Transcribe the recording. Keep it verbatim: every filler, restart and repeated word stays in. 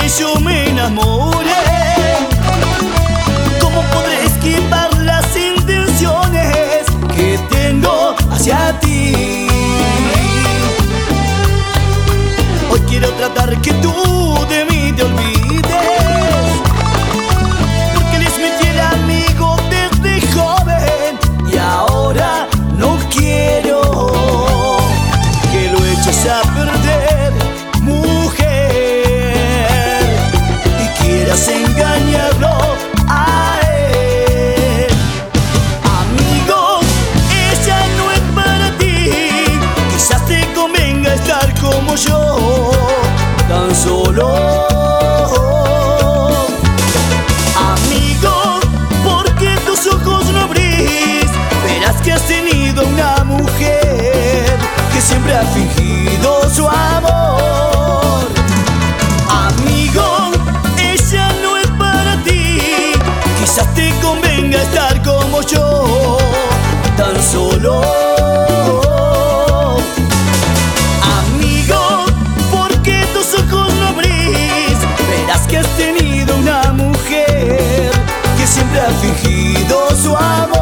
que yo me enamore. ¿Cómo podré esquivar las intenciones que tengo hacia ti? Hoy quiero tratar que tú de mí te olvides, porque él es mi fiel amigo desde joven y ahora no quiero que lo eches a perder, mujer, y quieras engañarlo a él. Amigo, ella no es para ti, quizás te convenga estar como yo, tan solo. Amigo, porque tus ojos no abrís, verás que has tenido una mujer que siempre ha fingido su amor. Amigo, ella no es para ti, quizás te convenga estar como yo, tan solo. Amigo, porque tus ojos no abrís, verás que has tenido una mujer que siempre ha fingido su amor.